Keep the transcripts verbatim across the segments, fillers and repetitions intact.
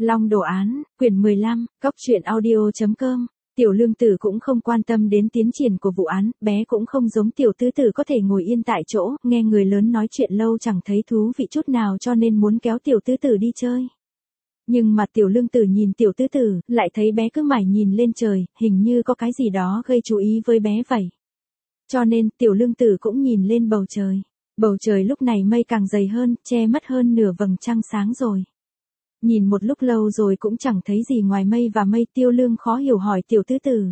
Long Đồ Án, quyển mười lăm, góc truyện audio chấm com. Tiểu Lương Tử cũng không quan tâm đến tiến triển của vụ án, bé cũng không giống Tiểu Tứ Tử có thể ngồi yên tại chỗ, nghe người lớn nói chuyện lâu chẳng thấy thú vị chút nào cho nên muốn kéo Tiểu Tứ Tử đi chơi. Nhưng mà Tiểu Lương Tử nhìn Tiểu Tứ Tử, lại thấy bé cứ mải nhìn lên trời, hình như có cái gì đó gây chú ý với bé vậy. Cho nên Tiểu Lương Tử cũng nhìn lên bầu trời. Bầu trời lúc này mây càng dày hơn, che mất hơn nửa vầng trăng sáng rồi. Nhìn một lúc lâu rồi cũng chẳng thấy gì ngoài mây và mây. Tiêu Lương khó hiểu hỏi Tiểu Tứ Tử.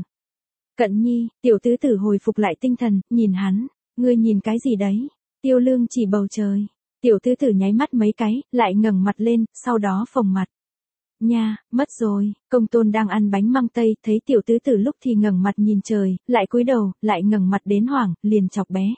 Cận Nhi, Tiểu Tứ Tử hồi phục lại tinh thần, nhìn hắn, ngươi nhìn cái gì đấy? Tiêu Lương chỉ bầu trời. Tiểu Tứ Tử nháy mắt mấy cái, lại ngẩng mặt lên, sau đó phồng mặt. Nha, mất rồi. Công Tôn đang ăn bánh măng tây, thấy Tiểu Tứ Tử lúc thì ngẩng mặt nhìn trời, lại cúi đầu, lại ngẩng mặt đến hoảng, liền chọc bé.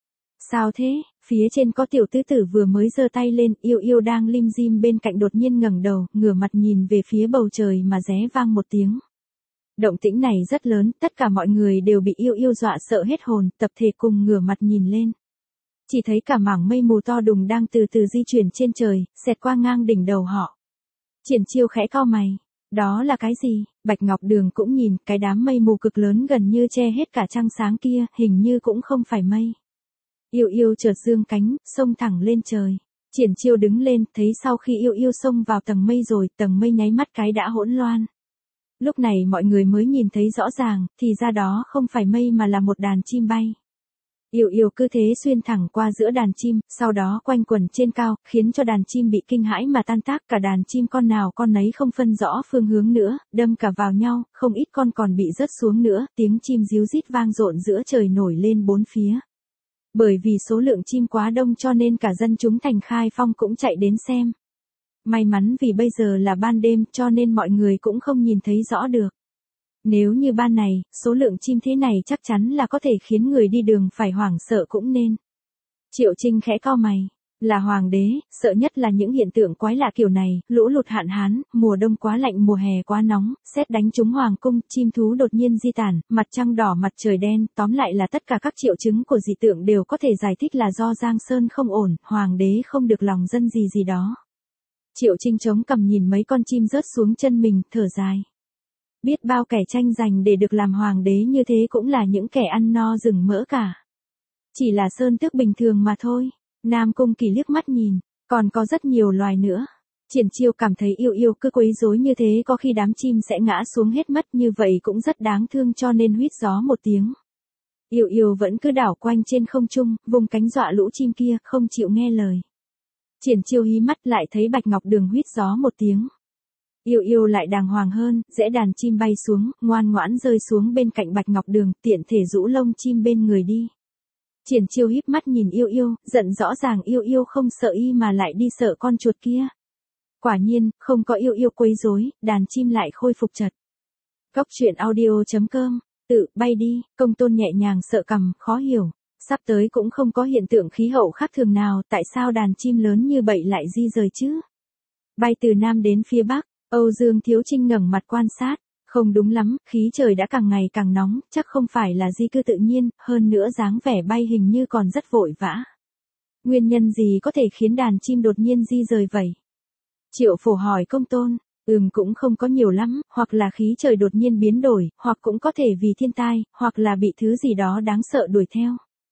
Sao thế? Phía trên có Tiểu Tứ Tử vừa mới giơ tay lên, Yêu Yêu đang lim dim bên cạnh đột nhiên ngẩng đầu, ngửa mặt nhìn về phía bầu trời mà ré vang một tiếng. Động tĩnh này rất lớn, tất cả mọi người đều bị Yêu Yêu dọa sợ hết hồn, tập thể cùng ngửa mặt nhìn lên. Chỉ thấy cả mảng mây mù to đùng đang từ từ di chuyển trên trời, xẹt qua ngang đỉnh đầu họ. Triển Chiêu khẽ cau mày. Đó là cái gì? Bạch Ngọc Đường cũng nhìn, cái đám mây mù cực lớn gần như che hết cả trăng sáng kia, hình như cũng không phải mây. Yêu Yêu chợt dương cánh, xông thẳng lên trời. Triển Chiêu đứng lên, thấy sau khi Yêu Yêu xông vào tầng mây rồi, tầng mây nháy mắt cái đã hỗn loạn. Lúc này mọi người mới nhìn thấy rõ ràng, thì ra đó không phải mây mà là một đàn chim bay. Yêu Yêu cứ thế xuyên thẳng qua giữa đàn chim, sau đó quanh quẩn trên cao, khiến cho đàn chim bị kinh hãi mà tan tác, cả đàn chim con nào con nấy không phân rõ phương hướng nữa, đâm cả vào nhau, không ít con còn bị rớt xuống nữa, tiếng chim ríu rít vang rộn giữa trời nổi lên bốn phía. Bởi vì số lượng chim quá đông cho nên cả dân chúng thành Khai Phong cũng chạy đến xem. May mắn vì bây giờ là ban đêm cho nên mọi người cũng không nhìn thấy rõ được. Nếu như ban này, số lượng chim thế này chắc chắn là có thể khiến người đi đường phải hoảng sợ cũng nên. Triệu Trinh khẽ cau mày. Là hoàng đế, sợ nhất là những hiện tượng quái lạ kiểu này, lũ lụt hạn hán, mùa đông quá lạnh, mùa hè quá nóng, sét đánh trúng hoàng cung, chim thú đột nhiên di tản, mặt trăng đỏ mặt trời đen, tóm lại là tất cả các triệu chứng của dị tượng đều có thể giải thích là do Giang Sơn không ổn, hoàng đế không được lòng dân gì gì đó. Triệu Trinh chống cằm nhìn mấy con chim rớt xuống chân mình, thở dài. Biết bao kẻ tranh giành để được làm hoàng đế như thế cũng là những kẻ ăn no rừng mỡ cả. Chỉ là sơn tước bình thường mà thôi. Nam Cung Kỳ liếc mắt nhìn, còn có rất nhiều loài nữa. Triển Chiêu cảm thấy Yêu Yêu cứ quấy rối như thế có khi đám chim sẽ ngã xuống hết mất, như vậy cũng rất đáng thương cho nên huýt gió một tiếng. Yêu Yêu vẫn cứ đảo quanh trên không trung, vùng cánh dọa lũ chim kia, không chịu nghe lời. Triển Chiêu hí mắt lại thấy Bạch Ngọc Đường huýt gió một tiếng. Yêu Yêu lại đàng hoàng hơn, dễ đàn chim bay xuống, ngoan ngoãn rơi xuống bên cạnh Bạch Ngọc Đường, tiện thể rũ lông chim bên người đi. Triển Chiêu híp mắt nhìn Yêu Yêu, giận rõ ràng Yêu Yêu không sợ y mà lại đi sợ con chuột kia. Quả nhiên, không có Yêu Yêu quấy rối, đàn chim lại khôi phục chật. Góc truyện audio chấm com, tự bay đi, Công Tôn nhẹ nhàng sợ cằm, khó hiểu. Sắp tới cũng không có hiện tượng khí hậu khác thường nào, tại sao đàn chim lớn như vậy lại di rời chứ? Bay từ Nam đến phía Bắc, Âu Dương Thiếu Trinh ngẩng mặt quan sát. Không đúng lắm, khí trời đã càng ngày càng nóng, chắc không phải là di cư tự nhiên, hơn nữa dáng vẻ bay hình như còn rất vội vã. Nguyên nhân gì có thể khiến đàn chim đột nhiên di rời vậy? Triệu Phổ hỏi Công Tôn, ừm cũng không có nhiều lắm, hoặc là khí trời đột nhiên biến đổi, hoặc cũng có thể vì thiên tai, hoặc là bị thứ gì đó đáng sợ đuổi theo.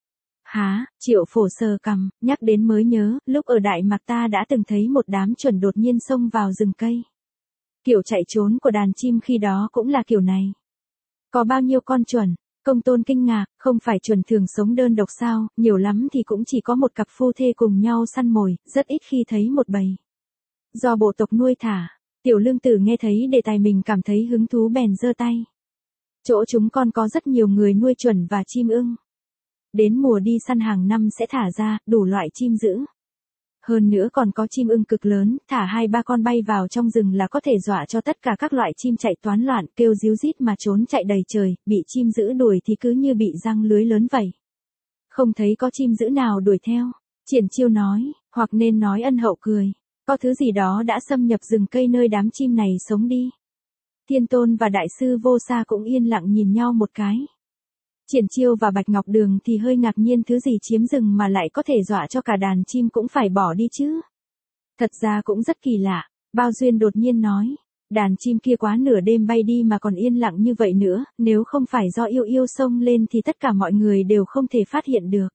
Hả? Triệu Phổ sờ cằm, nhắc đến mới nhớ, lúc ở Đại Mạc ta đã từng thấy một đám chuẩn đột nhiên xông vào rừng cây. Kiểu chạy trốn của đàn chim khi đó cũng là kiểu này. Có bao nhiêu con chuẩn? Công Tôn kinh ngạc, không phải chuẩn thường sống đơn độc sao, nhiều lắm thì cũng chỉ có một cặp phu thê cùng nhau săn mồi, rất ít khi thấy một bầy. Do bộ tộc nuôi thả, Tiểu Lương Tử nghe thấy đề tài mình cảm thấy hứng thú bèn giơ tay. Chỗ chúng con có rất nhiều người nuôi chuẩn và chim ưng. Đến mùa đi săn hàng năm sẽ thả ra, đủ loại chim dữ. Hơn nữa còn có chim ưng cực lớn, thả hai ba con bay vào trong rừng là có thể dọa cho tất cả các loại chim chạy toán loạn, kêu ríu rít mà trốn chạy đầy trời, bị chim dữ đuổi thì cứ như bị răng lưới lớn vậy. Không thấy có chim dữ nào đuổi theo. Triển Chiêu nói, hoặc nên nói Ân Hậu cười. Có thứ gì đó đã xâm nhập rừng cây nơi đám chim này sống đi. Thiên Tôn và Đại sư Vô Sa cũng yên lặng nhìn nhau một cái. Triển Chiêu và Bạch Ngọc Đường thì hơi ngạc nhiên thứ gì chiếm rừng mà lại có thể dọa cho cả đàn chim cũng phải bỏ đi chứ. Thật ra cũng rất kỳ lạ, Bao Duyên đột nhiên nói, đàn chim kia quá nửa đêm bay đi mà còn yên lặng như vậy nữa, nếu không phải do yêu yêu xông lên thì tất cả mọi người đều không thể phát hiện được.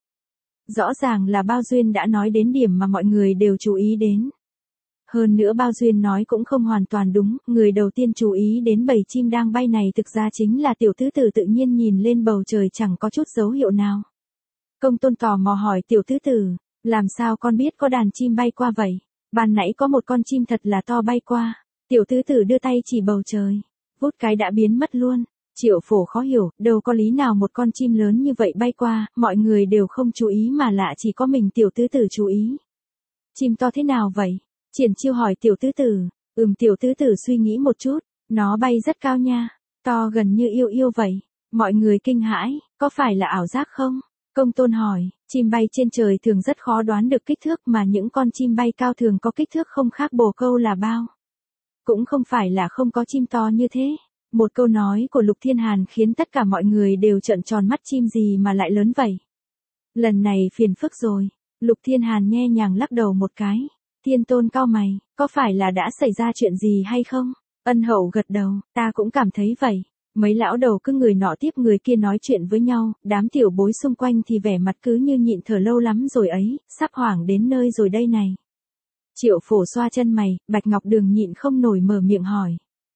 Rõ ràng là Bao Duyên đã nói đến điểm mà mọi người đều chú ý đến. Hơn nữa Bao Duyên nói cũng không hoàn toàn đúng, người đầu tiên chú ý đến bầy chim đang bay này thực ra chính là tiểu tứ tử tự nhiên nhìn lên bầu trời chẳng có chút dấu hiệu nào. Công Tôn tò mò hỏi tiểu tứ tử, làm sao con biết có đàn chim bay qua vậy? Ban nãy có một con chim thật là to bay qua. Tiểu tứ tử đưa tay chỉ bầu trời, vút cái đã biến mất luôn. Triệu Phổ khó hiểu, đâu có lý nào một con chim lớn như vậy bay qua, mọi người đều không chú ý mà lạ chỉ có mình tiểu tứ tử chú ý. Chim to thế nào vậy? Triển Chiêu hỏi tiểu tứ tử. Ừm, tiểu tứ tử suy nghĩ một chút, nó bay rất cao nha, to gần như yêu yêu vậy. Mọi người kinh hãi, có phải là ảo giác không? Công Tôn hỏi, chim bay trên trời thường rất khó đoán được kích thước mà những con chim bay cao thường có kích thước không khác bồ câu là bao. Cũng không phải là không có chim to như thế. Một câu nói của Lục Thiên Hàn khiến tất cả mọi người đều trợn tròn mắt, chim gì mà lại lớn vậy. Lần này phiền phức rồi. Lục Thiên Hàn nhẹ nhàng lắc đầu một cái. Thiên Tôn cau mày, có phải là đã xảy ra chuyện gì hay không? Ân Hậu gật đầu, ta cũng cảm thấy vậy. Mấy lão đầu cứ người nọ tiếp người kia nói chuyện với nhau, đám tiểu bối xung quanh thì vẻ mặt cứ như nhịn thở lâu lắm rồi ấy, sắp hoảng đến nơi rồi đây này. Triệu Phổ xoa chân mày, Bạch Ngọc Đường nhịn không nổi mở miệng hỏi.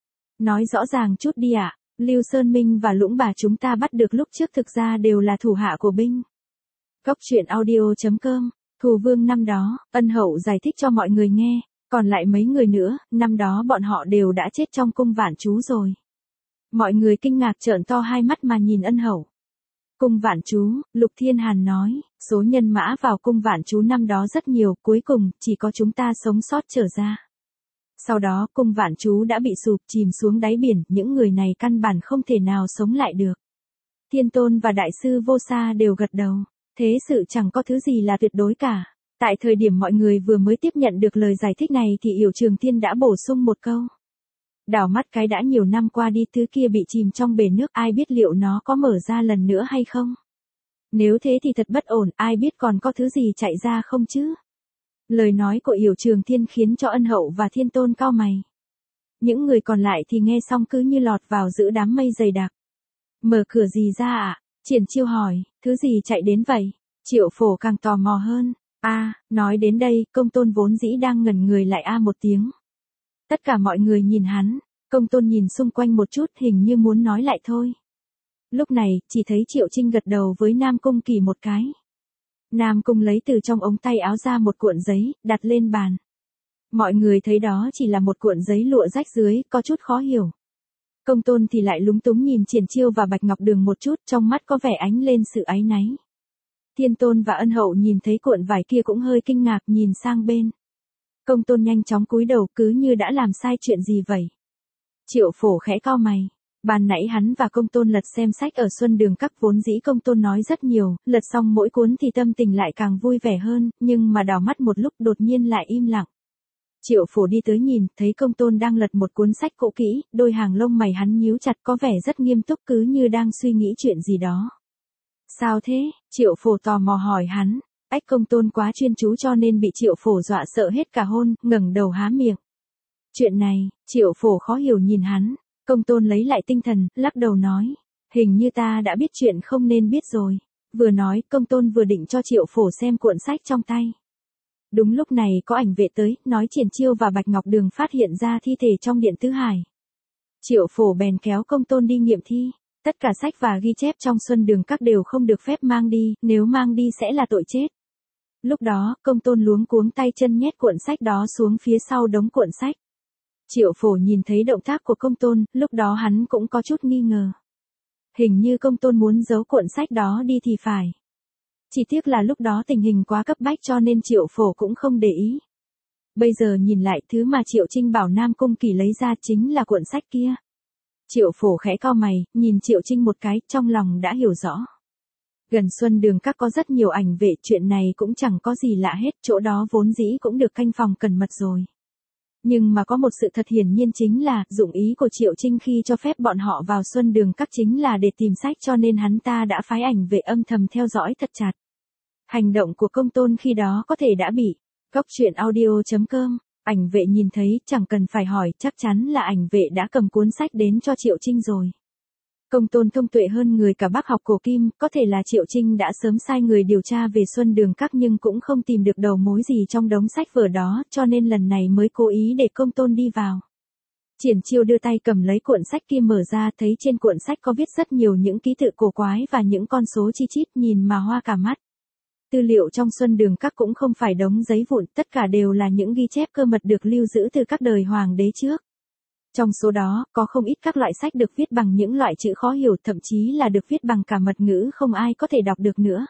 Nói rõ ràng chút đi ạ, Lưu Sơn Minh và Lũng Bà chúng ta bắt được lúc trước thực ra đều là thủ hạ của binh. Cốc truyện audio chấm com, Thù Vương năm đó, Ân Hậu giải thích cho mọi người nghe, còn lại mấy người nữa, năm đó bọn họ đều đã chết trong cung Vạn Chú rồi. Mọi người kinh ngạc trợn to hai mắt mà nhìn Ân Hậu. Cung Vạn Chú, Lục Thiên Hàn nói, số nhân mã vào cung Vạn Chú năm đó rất nhiều, cuối cùng, chỉ có chúng ta sống sót trở ra. Sau đó, cung Vạn Chú đã bị sụp chìm xuống đáy biển, những người này căn bản không thể nào sống lại được. Thiên Tôn và Đại sư Vô Sa đều gật đầu, thế sự chẳng có thứ gì là tuyệt đối cả. Tại thời điểm mọi người vừa mới tiếp nhận được lời giải thích này thì Yểu Trường Thiên đã bổ sung một câu. Đảo mắt cái đã nhiều năm qua đi, thứ kia bị chìm trong bể nước, ai biết liệu nó có mở ra lần nữa hay không? Nếu thế thì thật bất ổn, ai biết còn có thứ gì chạy ra không chứ? Lời nói của Yểu Trường Thiên khiến cho Ân Hậu và Thiên Tôn cau mày. Những người còn lại thì nghe xong cứ như lọt vào giữa đám mây dày đặc. Mở cửa gì ra ạ? À? Triển Chiêu hỏi, thứ gì chạy đến vậy? Triệu Phổ càng tò mò hơn. A, à, nói đến đây, Công Tôn vốn dĩ đang ngẩn người lại a một tiếng. Tất cả mọi người nhìn hắn, Công Tôn nhìn xung quanh một chút hình như muốn nói lại thôi. Lúc này, chỉ thấy Triệu Trinh gật đầu với Nam Cung Kỳ một cái. Nam Cung lấy từ trong ống tay áo ra một cuộn giấy, đặt lên bàn. Mọi người thấy đó chỉ là một cuộn giấy lụa rách dưới, có chút khó hiểu. Công Tôn thì lại lúng túng nhìn Triển Chiêu và Bạch Ngọc Đường một chút, trong mắt có vẻ ánh lên sự áy náy. Thiên Tôn và Ân Hậu nhìn thấy cuộn vải kia cũng hơi kinh ngạc nhìn sang bên. Công Tôn nhanh chóng cúi đầu cứ như đã làm sai chuyện gì vậy. Triệu Phổ khẽ cau mày. Ban nãy hắn và Công Tôn lật xem sách ở Xuân Đường Các, vốn dĩ Công Tôn nói rất nhiều, lật xong mỗi cuốn thì tâm tình lại càng vui vẻ hơn, nhưng mà đảo mắt một lúc đột nhiên lại im lặng. Triệu Phổ đi tới nhìn, thấy Công Tôn đang lật một cuốn sách cũ kỹ, đôi hàng lông mày hắn nhíu chặt có vẻ rất nghiêm túc cứ như đang suy nghĩ chuyện gì đó. Sao thế? Triệu Phổ tò mò hỏi hắn. Ách, Công Tôn quá chuyên chú cho nên bị Triệu Phổ dọa sợ hết cả hôn, ngẩng đầu há miệng. Chuyện này, Triệu Phổ khó hiểu nhìn hắn. Công Tôn lấy lại tinh thần, lắc đầu nói. Hình như ta đã biết chuyện không nên biết rồi. Vừa nói, Công Tôn vừa định cho Triệu Phổ xem cuộn sách trong tay. Đúng lúc này có ảnh vệ tới, nói Triển Chiêu và Bạch Ngọc Đường phát hiện ra thi thể trong điện tứ hải. Triệu Phổ bèn kéo Công Tôn đi nghiệm thi. Tất cả sách và ghi chép trong Xuân Đường Các đều không được phép mang đi, nếu mang đi sẽ là tội chết. Lúc đó, Công Tôn luống cuống tay chân nhét cuộn sách đó xuống phía sau đống cuộn sách. Triệu Phổ nhìn thấy động tác của Công Tôn, lúc đó hắn cũng có chút nghi ngờ. Hình như Công Tôn muốn giấu cuộn sách đó đi thì phải. Chỉ tiếc là lúc đó tình hình quá cấp bách cho nên Triệu Phổ cũng không để ý. Bây giờ nhìn lại, thứ mà Triệu Trinh bảo Nam Cung Kỳ lấy ra chính là cuộn sách kia. Triệu Phổ khẽ cau mày, nhìn Triệu Trinh một cái, trong lòng đã hiểu rõ. Gần Xuân Đường Các có rất nhiều ảnh vệ, chuyện này cũng chẳng có gì lạ hết, chỗ đó vốn dĩ cũng được canh phòng cẩn mật rồi. Nhưng mà có một sự thật hiển nhiên chính là, dụng ý của Triệu Trinh khi cho phép bọn họ vào Xuân Đường Các chính là để tìm sách, cho nên hắn ta đã phái ảnh vệ âm thầm theo dõi thật chặt. Hành động của Công Tôn khi đó có thể đã bị. Cốc truyện audio chấm com Ảnh vệ nhìn thấy, chẳng cần phải hỏi, chắc chắn là ảnh vệ đã cầm cuốn sách đến cho Triệu Trinh rồi. Công tôn thông tuệ hơn người cả bác học cổ kim, có thể là Triệu Trinh đã sớm sai người điều tra về Xuân Đường Các nhưng cũng không tìm được đầu mối gì trong đống sách vở đó, cho nên lần này mới cố ý để công tôn đi vào. Triển Chiêu đưa tay cầm lấy cuộn sách kia mở ra, thấy trên cuộn sách có viết rất nhiều những ký tự cổ quái và những con số chi chít nhìn mà hoa cả mắt. Tư liệu trong Xuân Đường Các cũng không phải đống giấy vụn, tất cả đều là những ghi chép cơ mật được lưu giữ từ các đời hoàng đế trước. Trong số đó, có không ít các loại sách được viết bằng những loại chữ khó hiểu, thậm chí là được viết bằng cả mật ngữ không ai có thể đọc được nữa.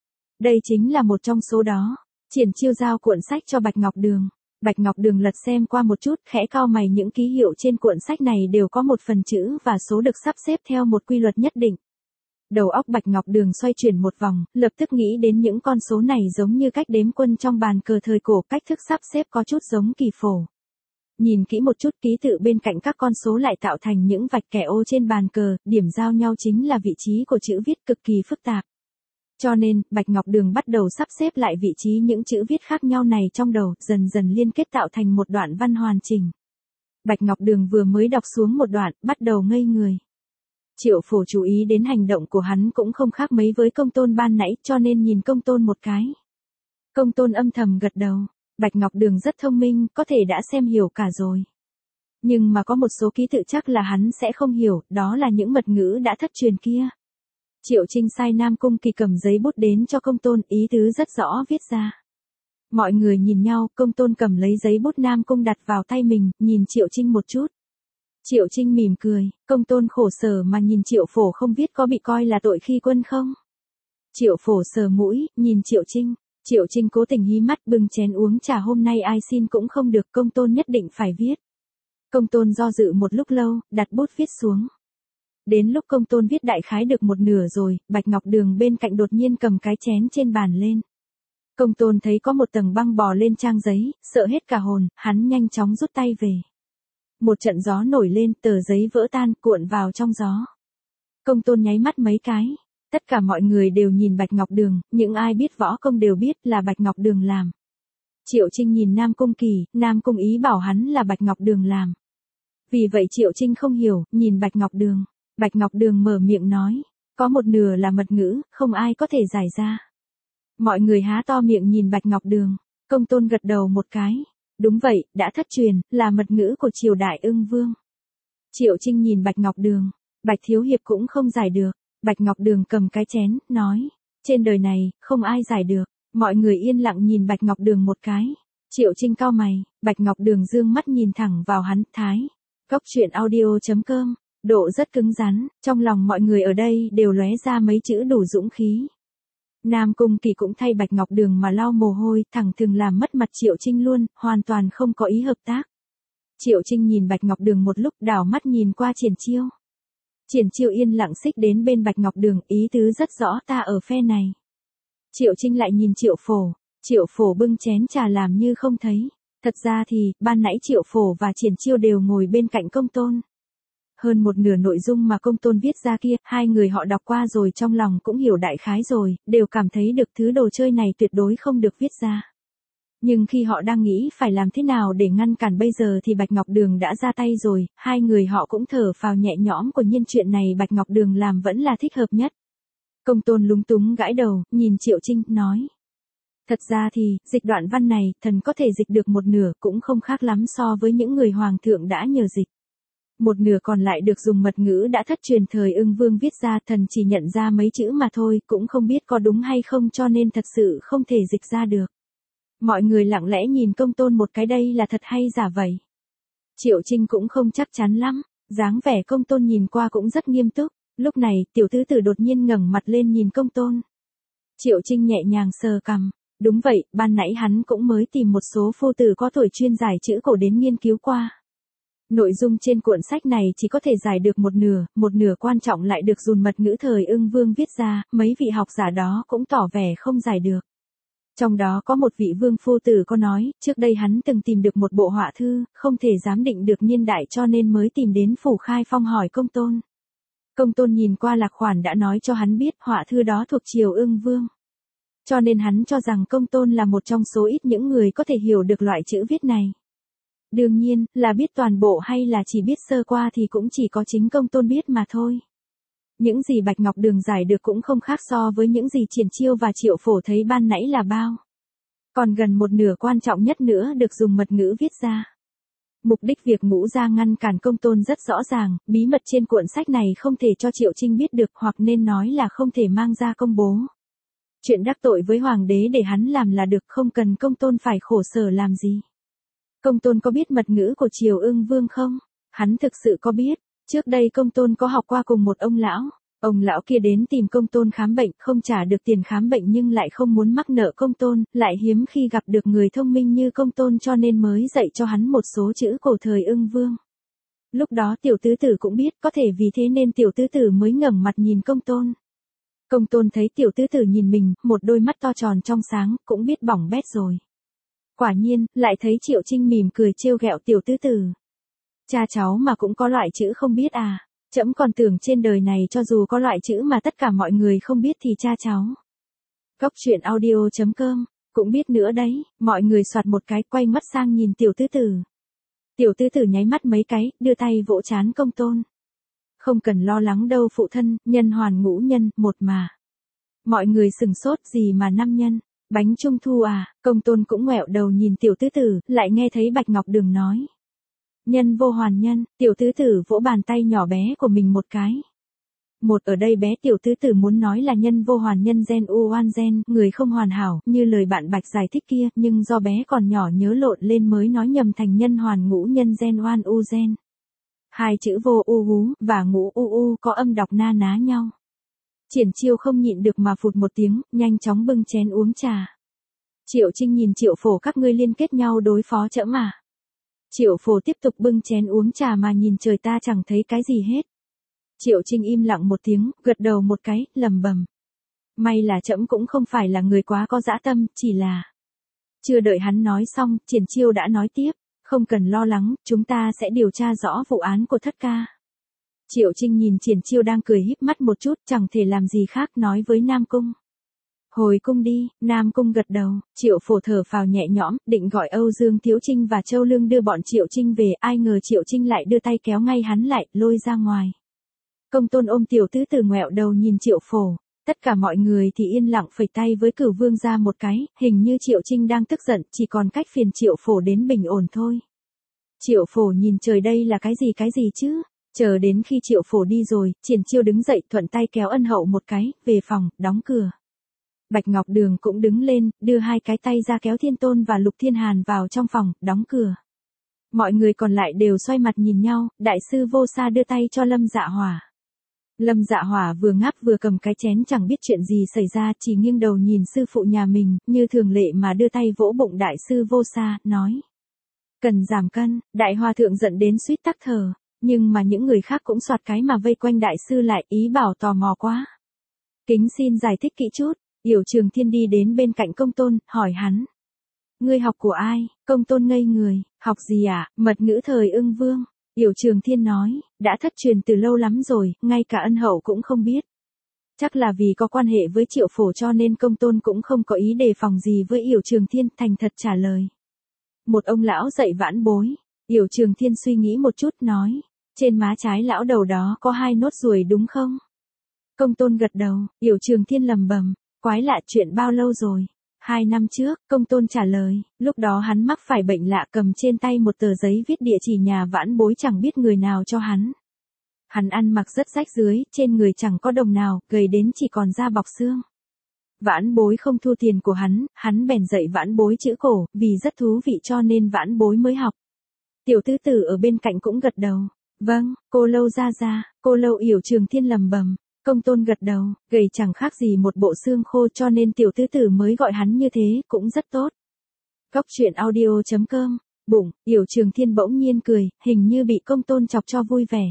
Đây chính là một trong số đó. Triển Chiêu giao cuộn sách cho Bạch Ngọc Đường. Bạch Ngọc Đường lật xem qua một chút, khẽ cau mày, những ký hiệu trên cuộn sách này đều có một phần chữ và số được sắp xếp theo một quy luật nhất định. Đầu óc Bạch Ngọc Đường xoay chuyển một vòng, lập tức nghĩ đến những con số này giống như cách đếm quân trong bàn cờ thời cổ, cách thức sắp xếp có chút giống kỳ phổ. Nhìn kỹ một chút, ký tự bên cạnh các con số lại tạo thành những vạch kẻ ô trên bàn cờ, điểm giao nhau chính là vị trí của chữ viết, cực kỳ phức tạp. Cho nên, Bạch Ngọc Đường bắt đầu sắp xếp lại vị trí những chữ viết khác nhau này trong đầu, dần dần liên kết tạo thành một đoạn văn hoàn chỉnh. Bạch Ngọc Đường vừa mới đọc xuống một đoạn, bắt đầu ngây người. Triệu Phổ chú ý đến hành động của hắn cũng không khác mấy với công tôn ban nãy, cho nên nhìn công tôn một cái. Công tôn âm thầm gật đầu. Bạch Ngọc Đường rất thông minh, có thể đã xem hiểu cả rồi. Nhưng mà có một số ký tự chắc là hắn sẽ không hiểu, đó là những mật ngữ đã thất truyền kia. Triệu Trinh sai Nam Cung Kỳ cầm giấy bút đến cho công tôn, ý tứ rất rõ viết ra. Mọi người nhìn nhau, công tôn cầm lấy giấy bút Nam Cung đặt vào tay mình, nhìn Triệu Trinh một chút. Triệu Trinh mỉm cười, công tôn khổ sở mà nhìn Triệu Phổ không biết có bị coi là tội khi quân không. Triệu Phổ sờ mũi, nhìn Triệu Trinh. Triệu Trinh cố tình hí mắt, bưng chén uống trà, hôm nay ai xin cũng không được, công tôn nhất định phải viết. Công tôn do dự một lúc lâu, đặt bút viết xuống. Đến lúc công tôn viết đại khái được một nửa rồi, Bạch Ngọc Đường bên cạnh đột nhiên cầm cái chén trên bàn lên. Công tôn thấy có một tầng băng bò lên trang giấy, sợ hết cả hồn, hắn nhanh chóng rút tay về. Một trận gió nổi lên, tờ giấy vỡ tan, cuộn vào trong gió. Công tôn nháy mắt mấy cái. Tất cả mọi người đều nhìn Bạch Ngọc Đường, những ai biết võ công đều biết là Bạch Ngọc Đường làm. Triệu Trinh nhìn Nam Cung Kỳ, Nam Cung ý bảo hắn là Bạch Ngọc Đường làm. Vì vậy Triệu Trinh không hiểu, nhìn Bạch Ngọc Đường. Bạch Ngọc Đường mở miệng nói, có một nửa là mật ngữ, không ai có thể giải ra. Mọi người há to miệng nhìn Bạch Ngọc Đường, công tôn gật đầu một cái. Đúng vậy, đã thất truyền, là mật ngữ của triều đại Ưng Vương. Triệu Trinh nhìn Bạch Ngọc Đường, Bạch Thiếu Hiệp cũng không giải được. Bạch Ngọc Đường cầm cái chén, nói, trên đời này, không ai giải được. Mọi người yên lặng nhìn Bạch Ngọc Đường một cái. Triệu Trinh cau mày, Bạch Ngọc Đường dương mắt nhìn thẳng vào hắn, thái. Góc truyện audio chấm com, độ rất cứng rắn, trong lòng mọi người ở đây đều lóe ra mấy chữ đủ dũng khí. Nam Cung Kỳ cũng thay Bạch Ngọc Đường mà lau mồ hôi, thẳng thừng làm mất mặt Triệu Trinh luôn, hoàn toàn không có ý hợp tác. Triệu Trinh nhìn Bạch Ngọc Đường một lúc, đảo mắt nhìn qua Triển Chiêu. Triển Chiêu yên lặng xích đến bên Bạch Ngọc Đường, ý tứ rất rõ, ta ở phe này. Triệu Trinh lại nhìn Triệu Phổ, Triệu Phổ bưng chén trà làm như không thấy. Thật ra thì, ban nãy Triệu Phổ và Triển Chiêu đều ngồi bên cạnh công tôn. Hơn một nửa nội dung mà công tôn viết ra kia, hai người họ đọc qua rồi, trong lòng cũng hiểu đại khái rồi, đều cảm thấy được thứ đồ chơi này tuyệt đối không được viết ra. Nhưng khi họ đang nghĩ phải làm thế nào để ngăn cản bây giờ thì Bạch Ngọc Đường đã ra tay rồi, hai người họ cũng thở phào nhẹ nhõm, của nhiên chuyện này Bạch Ngọc Đường làm vẫn là thích hợp nhất. Công tôn lúng túng gãi đầu, nhìn Triệu Trinh, nói. Thật ra thì, dịch đoạn văn này, thần có thể dịch được một nửa, cũng không khác lắm so với những người hoàng thượng đã nhờ dịch. Một nửa còn lại được dùng mật ngữ đã thất truyền thời Ưng Vương viết ra, thần chỉ nhận ra mấy chữ mà thôi, cũng không biết có đúng hay không, cho nên thật sự không thể dịch ra được. Mọi người lặng lẽ nhìn công tôn một cái, đây là thật hay giả vậy? Triệu Trinh cũng không chắc chắn lắm, dáng vẻ công tôn nhìn qua cũng rất nghiêm túc. Lúc này, tiểu tứ tử đột nhiên ngẩng mặt lên nhìn công tôn. Triệu Trinh nhẹ nhàng sờ cằm. Đúng vậy, ban nãy hắn cũng mới tìm một số phu tử có tuổi chuyên giải chữ cổ đến nghiên cứu qua. Nội dung trên cuộn sách này chỉ có thể giải được một nửa, một nửa quan trọng lại được dùn mật ngữ thời Ưng Vương viết ra, mấy vị học giả đó cũng tỏ vẻ không giải được. Trong đó có một vị vương phu tử có nói, trước đây hắn từng tìm được một bộ họa thư, không thể giám định được niên đại cho nên mới tìm đến Phủ Khai Phong hỏi công tôn. Công tôn nhìn qua lạc khoản đã nói cho hắn biết họa thư đó thuộc triều Ưng Vương. Cho nên hắn cho rằng công tôn là một trong số ít những người có thể hiểu được loại chữ viết này. Đương nhiên, là biết toàn bộ hay là chỉ biết sơ qua thì cũng chỉ có chính công tôn biết mà thôi. Những gì Bạch Ngọc Đường giải được cũng không khác so với những gì Triển Chiêu và Triệu Phổ thấy ban nãy là bao. Còn gần một nửa quan trọng nhất nữa được dùng mật ngữ viết ra. Mục đích việc Ngũ gia ngăn cản công tôn rất rõ ràng, bí mật trên cuộn sách này không thể cho Triệu Trinh biết được, hoặc nên nói là không thể mang ra công bố. Chuyện đắc tội với hoàng đế để hắn làm là được, không cần công tôn phải khổ sở làm gì. Công tôn có biết mật ngữ của Triều Ưng Vương không? Hắn thực sự có biết. Trước đây công tôn có học qua cùng một ông lão. Ông lão kia đến tìm công tôn khám bệnh, không trả được tiền khám bệnh nhưng lại không muốn mắc nợ công tôn, lại hiếm khi gặp được người thông minh như công tôn cho nên mới dạy cho hắn một số chữ cổ thời Ưng Vương. Lúc đó tiểu tứ tử cũng biết, có thể vì thế nên tiểu tứ tử mới ngẩng mặt nhìn công tôn. Công tôn thấy tiểu tứ tử nhìn mình, một đôi mắt to tròn trong sáng, cũng biết bỏng bét rồi. Quả nhiên, lại thấy Triệu Trinh mỉm cười trêu ghẹo tiểu tứ tử. Cha cháu mà cũng có loại chữ không biết à? Trẫm còn tưởng trên đời này cho dù có loại chữ mà tất cả mọi người không biết thì cha cháu. Góc truyện audio chấm com, cũng biết nữa đấy, mọi người soạt một cái quay mắt sang nhìn tiểu tứ tử. Tiểu tứ tử nháy mắt mấy cái, đưa tay vỗ trán công tôn. Không cần lo lắng đâu phụ thân, nhân hoàn ngũ nhân, một mà. Mọi người sừng sốt gì mà năm nhân, bánh trung thu à, công tôn cũng ngoẹo đầu nhìn tiểu tứ tử, lại nghe thấy Bạch Ngọc Đường nói. Nhân vô hoàn nhân, tiểu tứ tử vỗ bàn tay nhỏ bé của mình một cái. Một ở đây bé tiểu tứ tử muốn nói là nhân vô hoàn nhân gen u oan gen, người không hoàn hảo, như lời bạn Bạch giải thích kia, nhưng do bé còn nhỏ nhớ lộn lên mới nói nhầm thành nhân hoàn ngũ nhân gen oan u gen. Hai chữ vô u hú và ngũ u u có âm đọc na ná nhau. Triển Chiêu không nhịn được mà phụt một tiếng, nhanh chóng bưng chén uống trà. Triệu Trinh nhìn Triệu Phổ, các ngươi liên kết nhau đối phó trẫm à? Triệu Phổ tiếp tục bưng chén uống trà mà nhìn trời, ta chẳng thấy cái gì hết. Triệu Trinh im lặng một tiếng, gật đầu một cái, lẩm bẩm. May là trẫm cũng không phải là người quá có dã tâm, chỉ là... Chưa đợi hắn nói xong, Triển Chiêu đã nói tiếp, không cần lo lắng, chúng ta sẽ điều tra rõ vụ án của thất ca. Triệu Trinh nhìn Triển Chiêu đang cười híp mắt một chút, chẳng thể làm gì khác, nói với Nam Cung. Hồi cung đi, Nam Cung gật đầu, Triệu Phổ thở phào nhẹ nhõm, định gọi Âu Dương Thiếu Trinh và Châu Lương đưa bọn Triệu Trinh về, ai ngờ Triệu Trinh lại đưa tay kéo ngay hắn lại, lôi ra ngoài. Công tôn ôm tiểu tứ tử ngoẹo đầu nhìn Triệu Phổ, tất cả mọi người thì yên lặng phẩy tay với Cửu Vương ra một cái, hình như Triệu Trinh đang tức giận, chỉ còn cách phiền Triệu Phổ đến bình ổn thôi. Triệu Phổ nhìn trời, đây là cái gì cái gì chứ? Chờ đến khi Triệu Phổ đi rồi, Triển Chiêu đứng dậy thuận tay kéo Ân Hậu một cái, về phòng, đóng cửa. Bạch Ngọc Đường cũng đứng lên, đưa hai cái tay ra kéo Thiên Tôn và Lục Thiên Hàn vào trong phòng, đóng cửa. Mọi người còn lại đều xoay mặt nhìn nhau, đại sư Vô Sa đưa tay cho Lâm Dạ Hỏa. Lâm Dạ Hỏa vừa ngáp vừa cầm cái chén, chẳng biết chuyện gì xảy ra, chỉ nghiêng đầu nhìn sư phụ nhà mình, như thường lệ mà đưa tay vỗ bụng đại sư Vô Sa, nói. Cần giảm cân, đại hòa thượng giận đến suýt tắc thở, nhưng mà những người khác cũng soạt cái mà vây quanh đại sư lại, ý bảo tò mò quá. Kính xin giải thích kỹ chút. Yểu Trường Thiên đi đến bên cạnh công tôn, hỏi hắn. Ngươi học của ai? Công tôn ngây người, học gì ạ? À? Mật ngữ thời Ưng Vương. Yểu Trường Thiên nói, đã thất truyền từ lâu lắm rồi, ngay cả Ân Hậu cũng không biết. Chắc là vì có quan hệ với Triệu Phổ cho nên công tôn cũng không có ý đề phòng gì với Yểu Trường Thiên, thành thật trả lời. Một ông lão dạy vãn bối. Yểu Trường Thiên suy nghĩ một chút, nói, trên má trái lão đầu đó có hai nốt ruồi đúng không? Công tôn gật đầu, Yểu Trường Thiên lẩm bẩm. Quái lạ, chuyện bao lâu rồi? Hai năm trước, công tôn trả lời, lúc đó hắn mắc phải bệnh lạ, cầm trên tay một tờ giấy viết địa chỉ nhà vãn bối, chẳng biết người nào cho hắn. Hắn ăn mặc rất rách rưới, trên người chẳng có đồng nào, gầy đến chỉ còn da bọc xương. Vãn bối không thu tiền của hắn, hắn bèn dạy vãn bối chữ cổ, vì rất thú vị cho nên vãn bối mới học. Tiểu tứ tử ở bên cạnh cũng gật đầu. Vâng, cô lâu ra ra, cô lâu. Yểu Trường Thiên lẩm bẩm. Công tôn gật đầu, gầy chẳng khác gì một bộ xương khô cho nên tiểu tứ tử mới gọi hắn như thế, cũng rất tốt. Góc truyện audio chấm com, bụng, Yểu Trường Thiên bỗng nhiên cười, hình như bị công tôn chọc cho vui vẻ.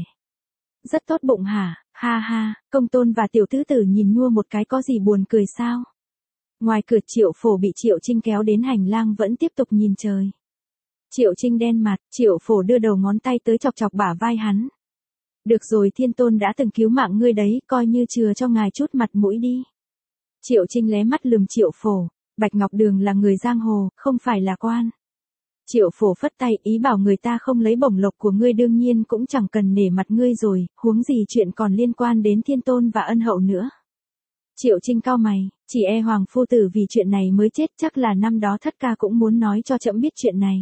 Rất tốt bụng hả, ha ha, công tôn và tiểu tứ tử nhìn nhua một cái, có gì buồn cười sao? Ngoài cửa Triệu Phổ bị Triệu Trinh kéo đến hành lang vẫn tiếp tục nhìn trời. Triệu Trinh đen mặt, Triệu Phổ đưa đầu ngón tay tới chọc chọc bả vai hắn. Được rồi, Thiên Tôn đã từng cứu mạng ngươi đấy, coi như chừa cho ngài chút mặt mũi đi. Triệu Trinh lé mắt lườm Triệu Phổ, Bạch Ngọc Đường là người giang hồ, không phải là quan. Triệu Phổ phất tay, ý bảo người ta không lấy bổng lộc của ngươi đương nhiên cũng chẳng cần nể mặt ngươi rồi, huống gì chuyện còn liên quan đến thiên tôn và ân hậu nữa. Triệu Trinh cau mày, chỉ e Hoàng phu tử vì chuyện này mới chết, chắc là năm đó thất ca cũng muốn nói cho trẫm biết chuyện này.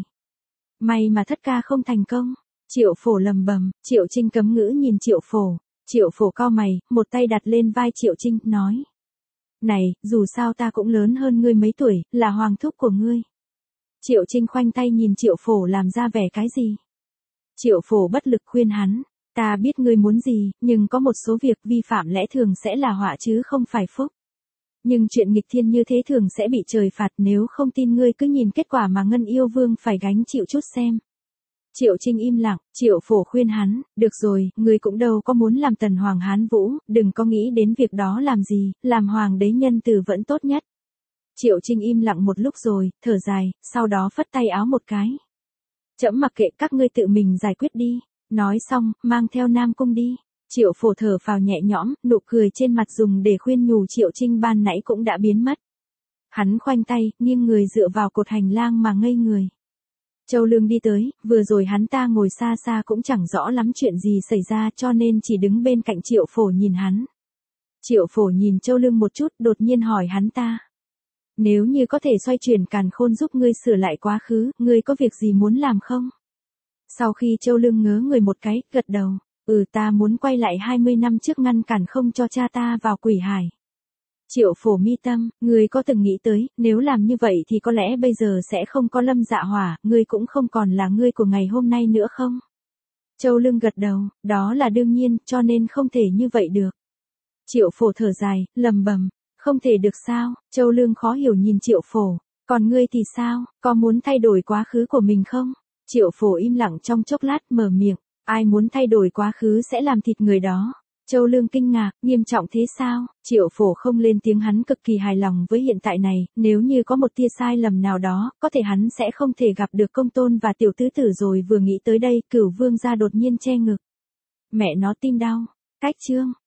May mà thất ca không thành công. Triệu Phổ lầm bầm, Triệu Trinh cấm ngữ nhìn Triệu Phổ. Triệu Phổ cau mày, một tay đặt lên vai Triệu Trinh, nói. Này, dù sao ta cũng lớn hơn ngươi mấy tuổi, là hoàng thúc của ngươi. Triệu Trinh khoanh tay nhìn Triệu Phổ làm ra vẻ cái gì. Triệu Phổ bất lực khuyên hắn, ta biết ngươi muốn gì, nhưng có một số việc vi phạm lẽ thường sẽ là họa chứ không phải phúc. Nhưng chuyện nghịch thiên như thế thường sẽ bị trời phạt, nếu không tin ngươi cứ nhìn kết quả mà Ngân Yêu Vương phải gánh chịu chút xem. Triệu Trinh im lặng, Triệu Phổ khuyên hắn, được rồi, ngươi cũng đâu có muốn làm tần hoàng Hán Vũ, đừng có nghĩ đến việc đó làm gì, làm hoàng đế nhân từ vẫn tốt nhất. Triệu Trinh im lặng một lúc rồi, thở dài, sau đó phất tay áo một cái. Trẫm mặc kệ, các ngươi tự mình giải quyết đi. Nói xong, mang theo Nam Cung đi. Triệu Phổ thở phào nhẹ nhõm, nụ cười trên mặt dùng để khuyên nhủ Triệu Trinh ban nãy cũng đã biến mất. Hắn khoanh tay, nghiêng người dựa vào cột hành lang mà ngây người. Châu Lương đi tới, vừa rồi hắn ta ngồi xa xa cũng chẳng rõ lắm chuyện gì xảy ra cho nên chỉ đứng bên cạnh Triệu Phổ nhìn hắn. Triệu Phổ nhìn Châu Lương một chút, đột nhiên hỏi hắn ta. Nếu như có thể xoay chuyển càn khôn giúp ngươi sửa lại quá khứ, ngươi có việc gì muốn làm không? Sau khi Châu Lương ngớ người một cái, gật đầu, ừ ta muốn quay lại hai mươi năm trước ngăn cản không cho cha ta vào quỷ hải. Triệu Phổ mi tâm, ngươi có từng nghĩ tới, nếu làm như vậy thì có lẽ bây giờ sẽ không có Lâm Dạ Hỏa, ngươi cũng không còn là ngươi của ngày hôm nay nữa không? Châu Lương gật đầu, đó là đương nhiên, cho nên không thể như vậy được. Triệu Phổ thở dài, lầm bầm, không thể được sao? Châu Lương khó hiểu nhìn Triệu Phổ, còn ngươi thì sao, có muốn thay đổi quá khứ của mình không? Triệu Phổ im lặng trong chốc lát mở miệng, ai muốn thay đổi quá khứ sẽ làm thịt người đó. Châu Lương kinh ngạc, nghiêm trọng thế sao? Triệu Phổ không lên tiếng, hắn cực kỳ hài lòng với hiện tại này, nếu như có một tia sai lầm nào đó, có thể hắn sẽ không thể gặp được công tôn và tiểu tứ tử rồi. Vừa nghĩ tới đây, Cửu Vương gia đột nhiên che ngực. Mẹ nó tim đau. Cách chương